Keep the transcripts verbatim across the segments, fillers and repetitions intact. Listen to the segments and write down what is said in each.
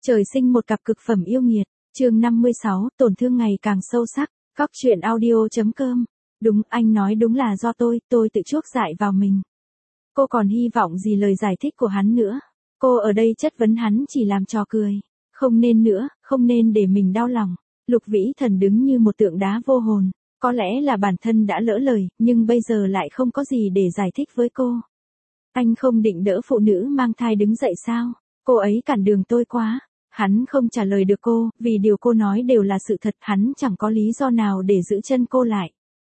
Trời sinh một cặp cực phẩm yêu nghiệt, chương năm mươi sáu, tổn thương ngày càng sâu sắc, góc truyện audio chấm com. Đúng, anh nói đúng là do tôi, tôi tự chuốc dại vào mình. Cô còn hy vọng gì lời giải thích của hắn nữa? Cô ở đây chất vấn hắn chỉ làm trò cười. Không nên nữa, không nên để mình đau lòng. Lục Vĩ Thần đứng như một tượng đá vô hồn. Có lẽ là bản thân đã lỡ lời, nhưng bây giờ lại không có gì để giải thích với cô. Anh không định đỡ phụ nữ mang thai đứng dậy sao? Cô ấy cản đường tôi quá. Hắn không trả lời được cô, vì điều cô nói đều là sự thật, hắn chẳng có lý do nào để giữ chân cô lại.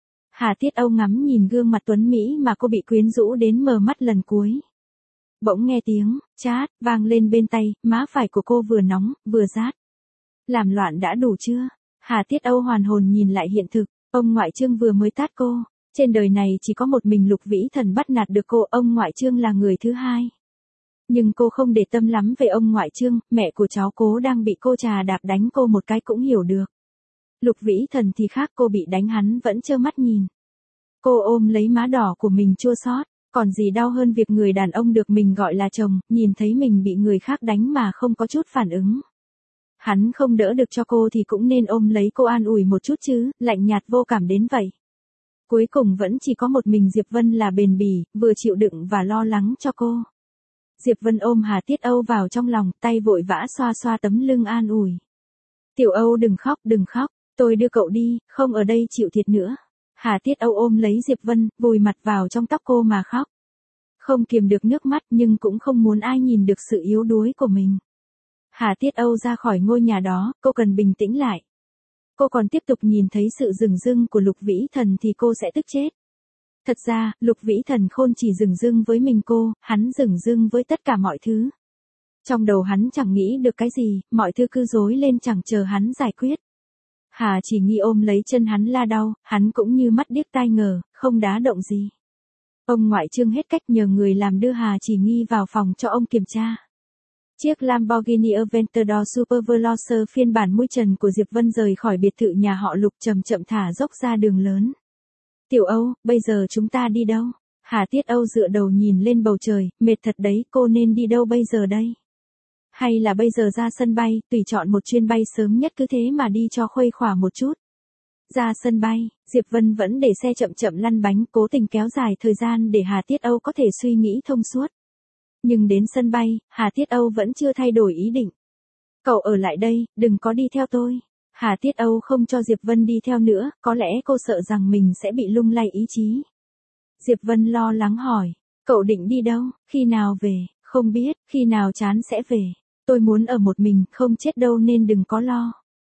Hà Tiết Âu ngắm nhìn gương mặt tuấn Mỹ mà cô bị quyến rũ đến mờ mắt lần cuối. Bỗng nghe tiếng, chát, vang lên bên tay, má phải của cô vừa nóng, vừa rát. Làm loạn đã đủ chưa? Hà Tiết Âu hoàn hồn nhìn lại hiện thực, ông ngoại Trương vừa mới tát cô. Trên đời này chỉ có một mình Lục Vĩ Thần bắt nạt được cô, ông ngoại Trương là người thứ hai. Nhưng cô không để tâm lắm về ông ngoại Trương, mẹ của cháu cố đang bị cô trà đạp đánh cô một cái cũng hiểu được. Lục Vĩ Thần thì khác, cô bị đánh hắn vẫn trơ mắt nhìn. Cô ôm lấy má đỏ của mình chua xót, còn gì đau hơn việc người đàn ông được mình gọi là chồng, nhìn thấy mình bị người khác đánh mà không có chút phản ứng. Hắn không đỡ được cho cô thì cũng nên ôm lấy cô an ủi một chút chứ, lạnh nhạt vô cảm đến vậy. Cuối cùng vẫn chỉ có một mình Diệp Vân là bền bỉ, vừa chịu đựng và lo lắng cho cô. Diệp Vân ôm Hà Tiết Âu vào trong lòng, tay vội vã xoa xoa tấm lưng an ủi. Tiểu Âu đừng khóc, đừng khóc, tôi đưa cậu đi, không ở đây chịu thiệt nữa. Hà Tiết Âu ôm lấy Diệp Vân, vùi mặt vào trong tóc cô mà khóc. Không kiềm được nước mắt nhưng cũng không muốn ai nhìn được sự yếu đuối của mình. Hà Tiết Âu ra khỏi ngôi nhà đó, cô cần bình tĩnh lại. Cô còn tiếp tục nhìn thấy sự dửng dưng của Lục Vĩ Thần thì cô sẽ tức chết. Thật ra, Lục Vĩ Thần khôn chỉ dửng dưng với mình cô, hắn dửng dưng với tất cả mọi thứ. Trong đầu hắn chẳng nghĩ được cái gì, mọi thứ cứ rối lên chẳng chờ hắn giải quyết. Hà Chỉ Nghi ôm lấy chân hắn la đau, hắn cũng như mắt điếc tai ngờ, không đá động gì. Ông ngoại Trương hết cách nhờ người làm đưa Hà Chỉ Nghi vào phòng cho ông kiểm tra. Chiếc Lamborghini Aventador Super Veloce phiên bản mui trần của Diệp Vân rời khỏi biệt thự nhà họ Lục chậm chậm thả dốc ra đường lớn. Tiểu Âu, bây giờ chúng ta đi đâu? Hà Tiết Âu dựa đầu nhìn lên bầu trời, mệt thật đấy, cô nên đi đâu bây giờ đây? Hay là bây giờ ra sân bay, tùy chọn một chuyến bay sớm nhất cứ thế mà đi cho khuây khỏa một chút. Ra sân bay, Diệp Vân vẫn để xe chậm chậm lăn bánh, cố tình kéo dài thời gian để Hà Tiết Âu có thể suy nghĩ thông suốt. Nhưng đến sân bay, Hà Tiết Âu vẫn chưa thay đổi ý định. Cậu ở lại đây, đừng có đi theo tôi. Hà Tiết Âu không cho Diệp Vân đi theo nữa, có lẽ cô sợ rằng mình sẽ bị lung lay ý chí. Diệp Vân lo lắng hỏi, cậu định đi đâu, khi nào về, không biết, khi nào chán sẽ về. Tôi muốn ở một mình, không chết đâu nên đừng có lo.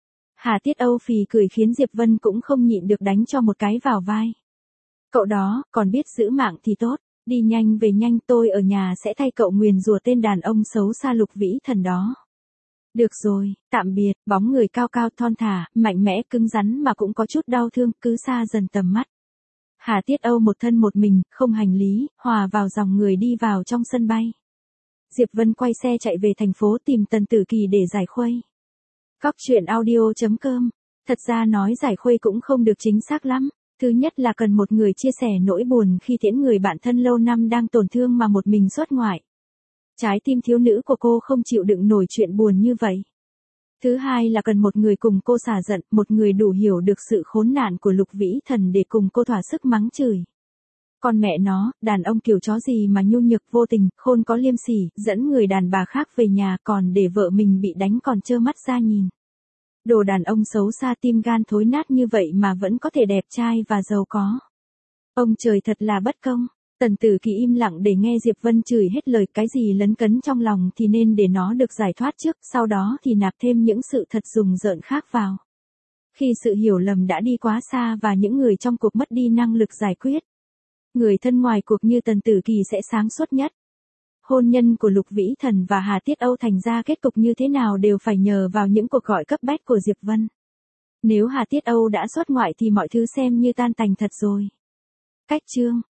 Hà Tiết Âu phì cười khiến Diệp Vân cũng không nhịn được đánh cho một cái vào vai. Cậu đó, còn biết giữ mạng thì tốt, đi nhanh về nhanh, tôi ở nhà sẽ thay cậu nguyền rủa tên đàn ông xấu xa Lục Vĩ Thần đó. Được rồi, tạm biệt, bóng người cao cao thon thả, mạnh mẽ cứng rắn mà cũng có chút đau thương, cứ xa dần tầm mắt. Hà Tiết Âu một thân một mình, không hành lý, hòa vào dòng người đi vào trong sân bay. Diệp Vân quay xe chạy về thành phố tìm Tần Tử Kỳ để giải khuây. Góc truyện audio chấm com. Thật ra nói giải khuây cũng không được chính xác lắm. Thứ nhất là cần một người chia sẻ nỗi buồn khi tiễn người bạn thân lâu năm đang tổn thương mà một mình xuất ngoại. Trái tim thiếu nữ của cô không chịu đựng nổi chuyện buồn như vậy. Thứ hai là cần một người cùng cô xả giận, một người đủ hiểu được sự khốn nạn của Lục Vĩ Thần để cùng cô thỏa sức mắng chửi. Con mẹ nó, đàn ông kiểu chó gì mà nhu nhược vô tình, khôn có liêm sỉ, dẫn người đàn bà khác về nhà còn để vợ mình bị đánh còn trơ mắt ra nhìn. Đồ đàn ông xấu xa tim gan thối nát như vậy mà vẫn có thể đẹp trai và giàu có. Ông trời thật là bất công. Tần Tử Kỳ im lặng để nghe Diệp Vân chửi hết lời, cái gì lấn cấn trong lòng thì nên để nó được giải thoát trước, sau đó thì nạp thêm những sự thật rùng rợn khác vào. Khi sự hiểu lầm đã đi quá xa và những người trong cuộc mất đi năng lực giải quyết, người thân ngoài cuộc như Tần Tử Kỳ sẽ sáng suốt nhất. Hôn nhân của Lục Vĩ Thần và Hà Tiết Âu thành ra kết cục như thế nào đều phải nhờ vào những cuộc gọi cấp bách của Diệp Vân. Nếu Hà Tiết Âu đã xuất ngoại thì mọi thứ xem như tan tành thật rồi. Cách chương